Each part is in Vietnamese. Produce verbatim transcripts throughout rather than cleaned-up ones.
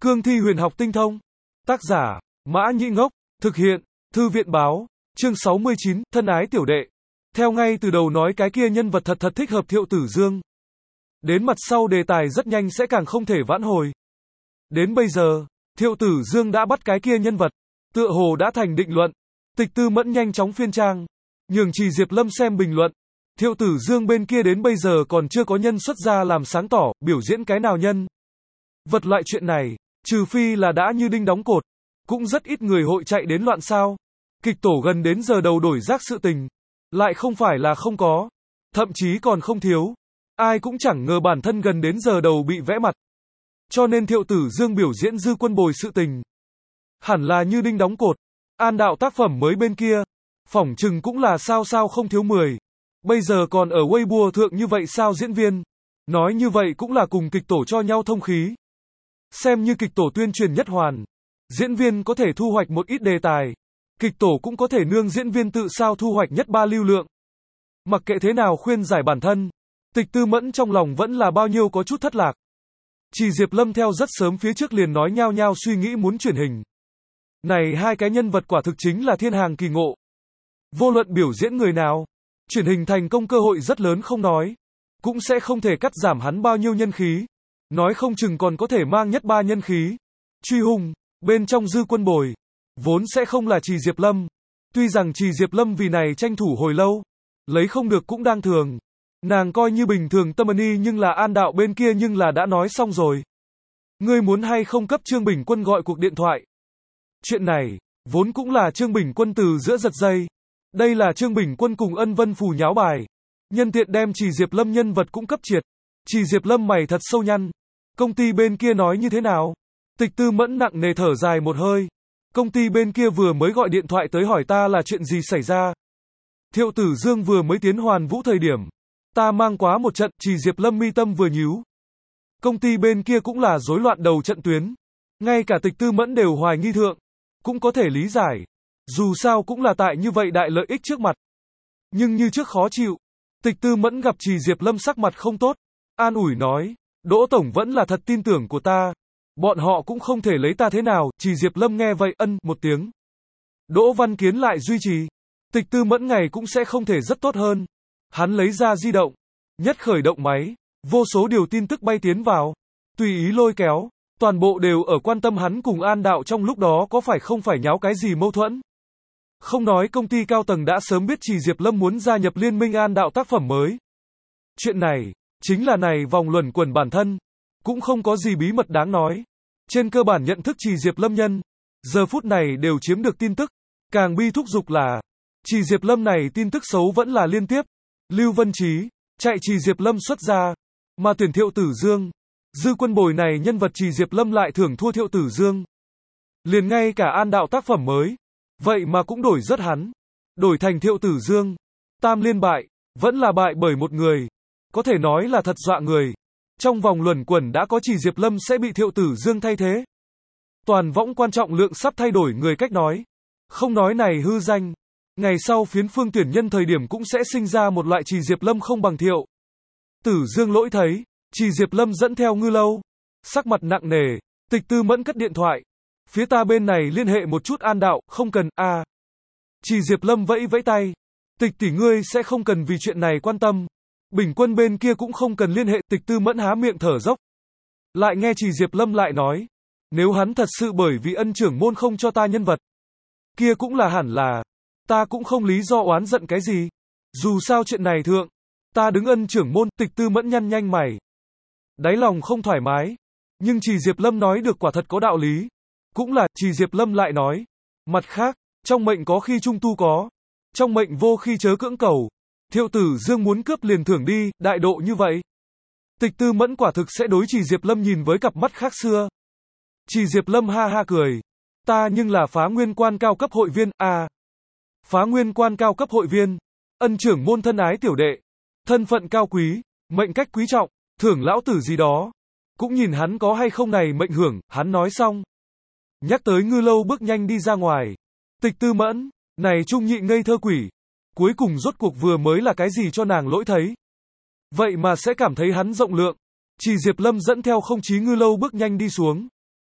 Cương thi huyền học tinh thông. Tác giả, Mã Nhĩ Ngốc. Thực hiện, Thư viện báo. Chương sáu mươi chín, thân ái tiểu đệ. Theo ngay từ đầu nói cái kia nhân vật thật thật thích hợp Thiệu Tử Dương. Đến mặt sau đề tài rất nhanh sẽ càng không thể vãn hồi. Đến bây giờ, Thiệu Tử Dương đã bắt cái kia nhân vật, tựa hồ đã thành định luận. Tịch Tư Mẫn nhanh chóng phiên trang, nhường Trì Diệp Lâm xem bình luận. Thiệu Tử Dương bên kia đến bây giờ còn chưa có nhân xuất ra làm sáng tỏ, biểu diễn cái nào nhân vật loại chuyện này, trừ phi là đã như đinh đóng cột, cũng rất ít người hội chạy đến loạn sao. Kịch tổ gần đến giờ đầu đổi rác sự tình, lại không phải là không có, thậm chí còn không thiếu. Ai cũng chẳng ngờ bản thân gần đến giờ đầu bị vẽ mặt. Cho nên Thiệu Tử Dương biểu diễn Dư Quân Bồi sự tình, hẳn là như đinh đóng cột. An đạo tác phẩm mới bên kia, phỏng chừng cũng là sao sao không thiếu mười. Bây giờ còn ở Weibo thượng như vậy sao diễn viên? Nói như vậy cũng là cùng kịch tổ cho nhau thông khí. Xem như kịch tổ tuyên truyền nhất hoàn. Diễn viên có thể thu hoạch một ít đề tài. Kịch tổ cũng có thể nương diễn viên tự sao thu hoạch nhất ba lưu lượng. Mặc kệ thế nào khuyên giải bản thân, Tịch Tư Mẫn trong lòng vẫn là bao nhiêu có chút thất lạc. Trì Diệp Lâm theo rất sớm phía trước liền nói nhao nhao suy nghĩ muốn chuyển hình. Này hai cái nhân vật quả thực chính là thiên hàng kỳ ngộ. Vô luận biểu diễn người nào, chuyển hình thành công cơ hội rất lớn không nói, cũng sẽ không thể cắt giảm hắn bao nhiêu nhân khí. Nói không chừng còn có thể mang nhất ba nhân khí. Truy hùng, bên trong Dư Quân Bồi, vốn sẽ không là Trì Diệp Lâm. Tuy rằng Trì Diệp Lâm vì này tranh thủ hồi lâu, lấy không được cũng đang thường. Nàng coi như bình thường tâm ni nhưng là An đạo bên kia nhưng là đã nói xong rồi. Ngươi muốn hay không cấp Trương Bình Quân gọi cuộc điện thoại. Chuyện này, vốn cũng là Trương Bình Quân từ giữa giật dây. Đây là Trương Bình Quân cùng Ân Vân Phù nháo bài. Nhân tiện đem Trì Diệp Lâm nhân vật cũng cấp triệt. Trì Diệp Lâm mày thật sâu nhăn. Công ty bên kia nói như thế nào? Tịch Tư Mẫn nặng nề thở dài một hơi. Công ty bên kia vừa mới gọi điện thoại tới hỏi ta là chuyện gì xảy ra. Thiệu Tử Dương vừa mới tiến Hoàn Vũ thời điểm, ta mang quá một trận. Trì Diệp Lâm mi tâm vừa nhíu. Công ty bên kia cũng là rối loạn đầu trận tuyến. Ngay cả Tịch Tư Mẫn đều hoài nghi thượng. Cũng có thể lý giải. Dù sao cũng là tại như vậy đại lợi ích trước mặt. Nhưng như trước khó chịu. Tịch Tư Mẫn gặp Trì Diệp Lâm sắc mặt không tốt. An ủi nói, Đỗ Tổng vẫn là thật tin tưởng của ta. Bọn họ cũng không thể lấy ta thế nào. Trì Diệp Lâm nghe vậy ân một tiếng. Đỗ Văn Kiến lại duy trì. Tịch Tư Mẫn ngày cũng sẽ không thể rất tốt hơn. Hắn lấy ra di động. Nhất khởi động máy. Vô số điều tin tức bay tiến vào. Tùy ý lôi kéo. Toàn bộ đều ở quan tâm hắn cùng An đạo trong lúc đó có phải không phải nháo cái gì mâu thuẫn. Không nói công ty cao tầng đã sớm biết Trì Diệp Lâm muốn gia nhập liên minh An đạo tác phẩm mới. Chuyện này, chính là này vòng luẩn quẩn bản thân. Cũng không có gì bí mật đáng nói. Trên cơ bản nhận thức Trì Diệp Lâm nhân, giờ phút này đều chiếm được tin tức. Càng bi thúc dục là, Trì Diệp Lâm này tin tức xấu vẫn là liên tiếp. Lưu Vân Trí, chạy Trì Diệp Lâm xuất ra, mà tuyển Thiệu Tử Dương. Dư Quân Bồi này nhân vật Trì Diệp Lâm lại thưởng thua Thiệu Tử Dương. Liền ngay cả An đạo tác phẩm mới, vậy mà cũng đổi rất hắn. Đổi thành Thiệu Tử Dương. Tam liên bại, vẫn là bại bởi một người. Có thể nói là thật dọa người. Trong vòng luẩn quẩn đã có Trì Diệp Lâm sẽ bị Thiệu Tử Dương thay thế. Toàn võng quan trọng lượng sắp thay đổi người cách nói. Không nói này hư danh. Ngày sau phiến phương tuyển nhân thời điểm cũng sẽ sinh ra một loại Trì Diệp Lâm không bằng Thiệu Tử Dương lỗi thấy. Trì Diệp Lâm dẫn theo Ngư Lâu. Sắc mặt nặng nề. Tịch Tư Mẫn cất điện thoại. Phía ta bên này liên hệ một chút An đạo, không cần, a. À. Trì Diệp Lâm vẫy vẫy tay. Tịch tỷ ngươi sẽ không cần vì chuyện này quan tâm. Bình Quân bên kia cũng không cần liên hệ. Tịch Tư Mẫn há miệng thở dốc. Lại nghe Trì Diệp Lâm lại nói. Nếu hắn thật sự bởi vì ân trưởng môn không cho ta nhân vật. Kia cũng là hẳn là. Ta cũng không lý do oán giận cái gì. Dù sao chuyện này thượng. Ta đứng ân trưởng môn. Tịch Tư Mẫn nhăn nhanh mày. Đáy lòng không thoải mái. Nhưng Trì Diệp Lâm nói được quả thật có đạo lý. Cũng là, Trì Diệp Lâm lại nói. Mặt khác, trong mệnh có khi trung tu có. Trong mệnh vô khi chớ cưỡng cầu. Thiệu Tử Dương muốn cướp liền thưởng đi, đại độ như vậy. Tịch Tư Mẫn quả thực sẽ đối Trì Diệp Lâm nhìn với cặp mắt khác xưa. Trì Diệp Lâm ha ha cười. Ta nhưng là phá nguyên quan cao cấp hội viên, à. Phá nguyên quan cao cấp hội viên. Ân trưởng môn thân ái tiểu đệ. Thân phận cao quý, mệnh cách quý trọng, thưởng lão tử gì đó. Cũng nhìn hắn có hay không này mệnh hưởng, hắn nói xong. Nhắc tới Ngư Lâu bước nhanh đi ra ngoài. Tịch Tư Mẫn, này trung nhị ngây thơ quỷ. Cuối cùng rốt cuộc vừa mới là cái gì cho nàng lỗi thấy. Vậy mà sẽ cảm thấy hắn rộng lượng. Trì Diệp Lâm dẫn theo không chí Ngư Lâu bước nhanh đi xuống.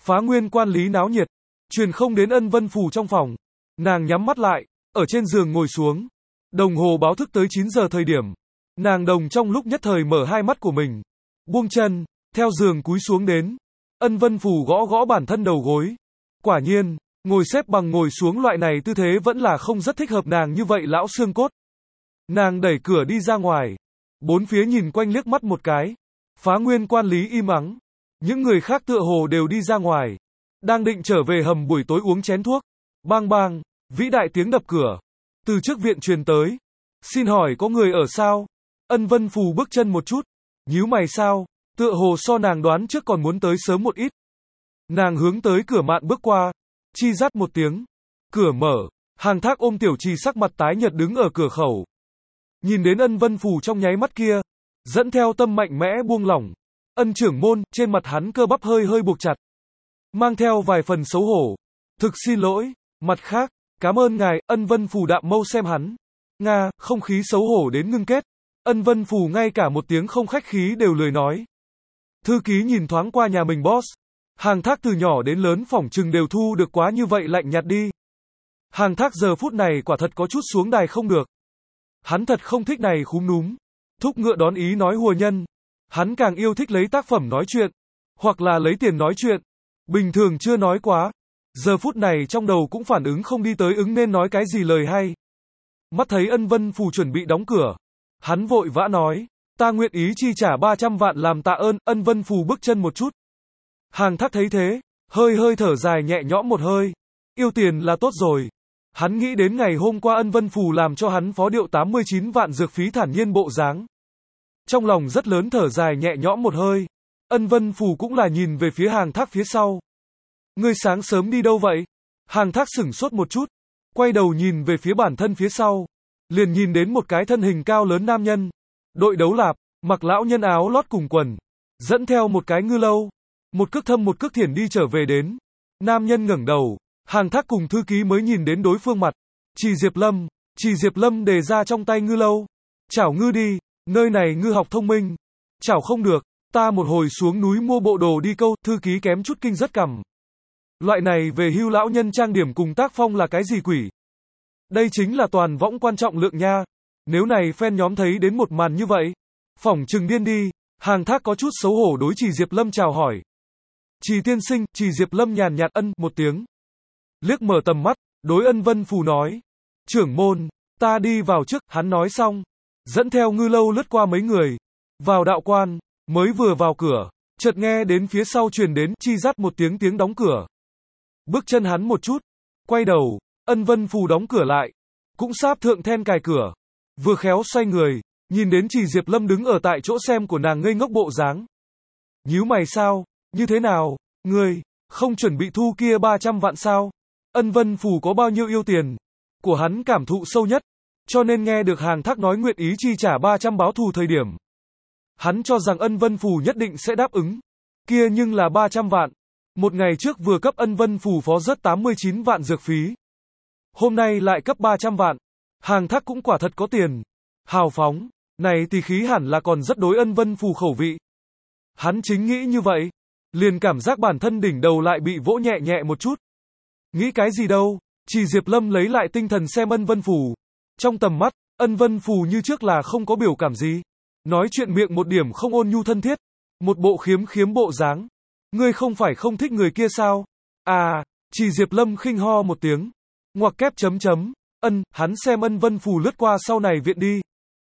Phá Nguyên Quan Lý náo nhiệt, truyền không đến Ân Vân Phù trong phòng. Nàng nhắm mắt lại, ở trên giường ngồi xuống. Đồng hồ báo thức tới chín giờ thời điểm. Nàng đồng trong lúc nhất thời mở hai mắt của mình. Buông chân, theo giường cúi xuống đến. Ân Vân Phù gõ gõ bản thân đầu gối. Quả nhiên, ngồi xếp bằng ngồi xuống loại này tư thế vẫn là không rất thích hợp nàng như vậy lão xương cốt. Nàng đẩy cửa đi ra ngoài. Bốn phía nhìn quanh liếc mắt một cái. Phá Nguyên Quan Lý im ắng. Những người khác tựa hồ đều đi ra ngoài. Đang định trở về hầm buổi tối uống chén thuốc. Bang bang, vĩ đại tiếng đập cửa. Từ trước viện truyền tới. Xin hỏi có người ở sao? Ân Vân Phù bước chân một chút. Nhíu mày sao? Tựa hồ so nàng đoán trước còn muốn tới sớm một ít. Nàng hướng tới cửa mạn bước qua. Chi rắt một tiếng. Cửa mở. Hàng Thác ôm Tiểu Trì sắc mặt tái nhợt đứng ở cửa khẩu. Nhìn đến Ân Vân Phù trong nháy mắt kia. Dẫn theo tâm mạnh mẽ buông lỏng. Ân trưởng môn, trên mặt hắn cơ bắp hơi hơi buộc chặt. Mang theo vài phần xấu hổ. Thực xin lỗi. Mặt khác, cảm ơn ngài. Ân Vân Phù đạm mâu xem hắn. Nga, không khí xấu hổ đến ngưng kết. Ân Vân Phù ngay cả một tiếng không khách khí đều lười nói. Thư ký nhìn thoáng qua nhà mình boss. Hàng Thác từ nhỏ đến lớn phỏng chừng đều thu được quá như vậy lạnh nhạt đi. Hàng Thác giờ phút này quả thật có chút xuống đài không được. Hắn thật không thích này khúm núm. Thúc ngựa đón ý nói hùa nhân. Hắn càng yêu thích lấy tác phẩm nói chuyện. Hoặc là lấy tiền nói chuyện. Bình thường chưa nói quá. Giờ phút này trong đầu cũng phản ứng không đi tới ứng nên nói cái gì lời hay. Mắt thấy Ân Vân Phù chuẩn bị đóng cửa. Hắn vội vã nói. Ta nguyện ý chi trả ba trăm vạn làm tạ ơn. Ân Vân Phù bước chân một chút. Hàng Thác thấy thế. Hơi hơi thở dài nhẹ nhõm một hơi. Yêu tiền là tốt rồi. Hắn nghĩ đến ngày hôm qua Ân Vân Phù làm cho hắn phó điệu tám mươi chín vạn dược phí thản nhiên bộ dáng. Trong lòng rất lớn thở dài nhẹ nhõm một hơi. Ân Vân Phù cũng là nhìn về phía Hàng Thác phía sau. Ngươi sáng sớm đi đâu vậy? Hàng Thác sửng sốt một chút. Quay đầu nhìn về phía bản thân phía sau. Liền nhìn đến một cái thân hình cao lớn nam nhân. Đội đấu lạp, mặc lão nhân áo lót cùng quần. Dẫn theo một cái ngư lâu. Một cước thâm một cước thiển đi trở về đến. Nam nhân ngẩng đầu. Hàng Thác cùng thư ký mới nhìn đến đối phương mặt. Trì Diệp Lâm. Trì Diệp Lâm đề ra trong tay ngư lâu. Chảo ngư đi. Nơi này ngư học thông minh. Chảo không được. Ta một hồi xuống núi mua bộ đồ đi câu. Thư ký kém chút kinh rất cằm. Loại này về hưu lão nhân trang điểm cùng tác phong là cái gì quỷ? Đây chính là toàn võng quan trọng lượng nha. Nếu này fan nhóm thấy đến một màn như vậy. Phỏng chừng điên đi. Hàng Thác có chút xấu hổ đối Trì Diệp Lâm chào hỏi. Trì tiên sinh. Trì Diệp Lâm nhàn nhạt ân một tiếng. Liếc mở tầm mắt. Đối Ân Vân Phù nói. Trưởng môn. Ta đi vào trước. Hắn nói xong. Dẫn theo ngư lâu lướt qua mấy người. Vào đạo quan. Mới vừa vào cửa. Chợt nghe đến phía sau truyền đến chi rắt một tiếng tiếng đóng cửa. Bước chân hắn một chút. Quay đầu. Ân Vân Phù đóng cửa lại. Cũng sáp thượng then cài cửa. Vừa khéo xoay người. Nhìn đến Trì Diệp Lâm đứng ở tại chỗ xem của nàng ngây ngốc bộ dáng. Nhíu mày sao? Như thế nào? Ngươi, không chuẩn bị thu kia ba trăm vạn sao? Ân Vân Phù có bao nhiêu yêu tiền? Của hắn cảm thụ sâu nhất. Cho nên nghe được Hàng Thác nói nguyện ý chi trả ba trăm báo thù thời điểm. Hắn cho rằng Ân Vân Phù nhất định sẽ đáp ứng. Kia nhưng là ba trăm vạn. Một ngày trước vừa cấp Ân Vân Phù phó rất tám mươi chín vạn dược phí. Hôm nay lại cấp ba trăm vạn. Hàng Thác cũng quả thật có tiền. Hào phóng. Này thì khí hẳn là còn rất đối Ân Vân Phù khẩu vị. Hắn chính nghĩ như vậy. Liền cảm giác bản thân đỉnh đầu lại bị vỗ nhẹ nhẹ một chút. Nghĩ cái gì đâu. Trì Diệp Lâm lấy lại tinh thần xem Ân Vân Phù. Trong tầm mắt, Ân Vân Phù như trước là không có biểu cảm gì. Nói chuyện miệng một điểm không ôn nhu thân thiết. Một bộ khiếm khiếm bộ dáng. Ngươi không phải không thích người kia sao? À, Trì Diệp Lâm khinh ho một tiếng. Ngoặc kép chấm chấm. Ân, hắn xem Ân Vân Phù lướt qua sau này viện đi.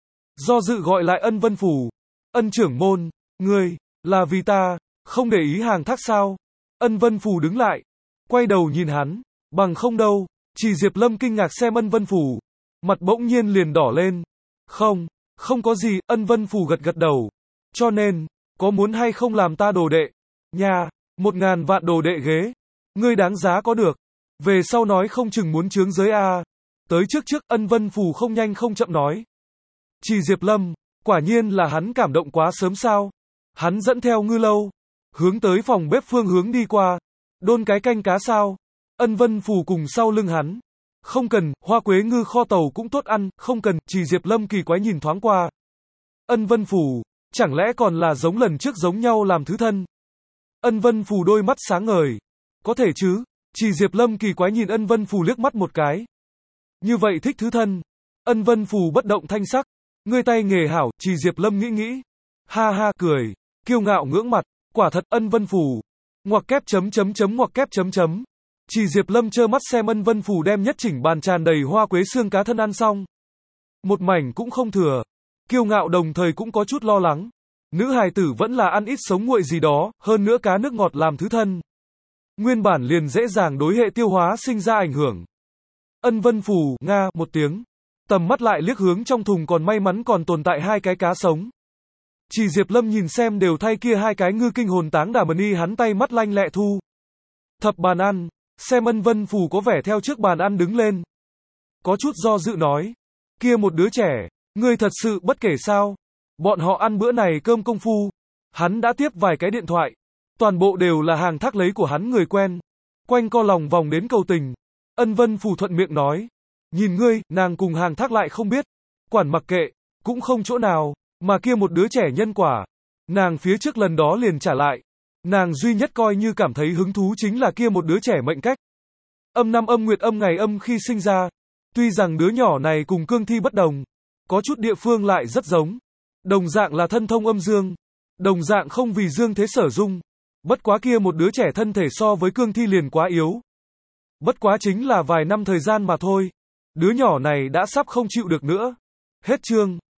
Do dự gọi lại Ân Vân Phù. Ân trưởng môn, ngươi, là vì ta, không để ý Hàng Thác sao? Ân Vân Phù đứng lại. Quay đầu nhìn hắn. Bằng không đâu. Trì Diệp Lâm kinh ngạc xem Ân Vân Phù. Mặt bỗng nhiên liền đỏ lên. Không, không có gì. Ân Vân Phù gật gật đầu. Cho nên, có muốn hay không làm ta đồ đệ? Nha, một ngàn vạn đồ đệ ghế. Ngươi đáng giá có được. Về sau nói không chừng muốn chướng giới a. Tới trước trước, Ân Vân Phù không nhanh không chậm nói. Trì Diệp Lâm, quả nhiên là hắn cảm động quá sớm sao? Hắn dẫn theo ngư lâu, hướng tới phòng bếp phương hướng đi qua. Đôn cái canh cá sao? Ân Vân Phù cùng sau lưng hắn. Không cần, hoa quế ngư kho tàu cũng tốt ăn, không cần. Trì Diệp Lâm kỳ quái nhìn thoáng qua. Ân Vân Phù, chẳng lẽ còn là giống lần trước giống nhau làm thứ thân? Ân Vân Phù đôi mắt sáng ngời. Có thể chứ? Chỉ Diệp Lâm kỳ quái nhìn Ân Vân Phù liếc mắt một cái. Như vậy thích thứ thân. Ân Vân Phù bất động thanh sắc. Ngươi tay nghề hảo, Chỉ Diệp Lâm nghĩ nghĩ. Ha ha cười. Kiêu ngạo ngưỡng mặt. Quả thật Ân Vân Phù. Ngoặc kép chấm chấm chấm ngoặc kép chấm chấm. Chỉ Diệp Lâm trơ mắt xem Ân Vân Phù đem nhất chỉnh bàn tràn đầy hoa quế xương cá thân ăn xong. Một mảnh cũng không thừa. Kiêu ngạo đồng thời cũng có chút lo lắng. Nữ hài tử vẫn là ăn ít sống nguội gì đó, hơn nữa cá nước ngọt làm thứ thân. Nguyên bản liền dễ dàng đối hệ tiêu hóa sinh ra ảnh hưởng. Ân Vân Phù, nga, một tiếng. Tầm mắt lại liếc hướng trong thùng còn may mắn còn tồn tại hai cái cá sống. Chỉ Diệp Lâm nhìn xem đều thay kia hai cái ngư kinh hồn táng đà mần y hắn tay mắt lanh lẹ thu. Thập bàn ăn, xem Ân Vân Phù có vẻ theo trước bàn ăn đứng lên. Có chút do dự nói. Kia một đứa trẻ, ngươi thật sự bất kể sao? Bọn họ ăn bữa này cơm công phu. Hắn đã tiếp vài cái điện thoại. Toàn bộ đều là hàng thác lấy của hắn người quen. Quanh co lòng vòng đến cầu tình. Ân Vân Phù thuận miệng nói. Nhìn ngươi, nàng cùng hàng thác lại không biết. Quản mặc kệ, cũng không chỗ nào. Mà kia một đứa trẻ nhân quả. Nàng phía trước lần đó liền trả lại. Nàng duy nhất coi như cảm thấy hứng thú chính là kia một đứa trẻ mệnh cách. Âm năm âm nguyệt âm ngày âm khi sinh ra. Tuy rằng đứa nhỏ này cùng cương thi bất đồng. Có chút địa phương lại rất giống. Đồng dạng là thân thông âm dương. Đồng dạng không vì dương thế sở dung. Bất quá kia một đứa trẻ thân thể so với cương thi liền quá yếu. Bất quá chính là vài năm thời gian mà thôi. Đứa nhỏ này đã sắp không chịu được nữa. Hết chương.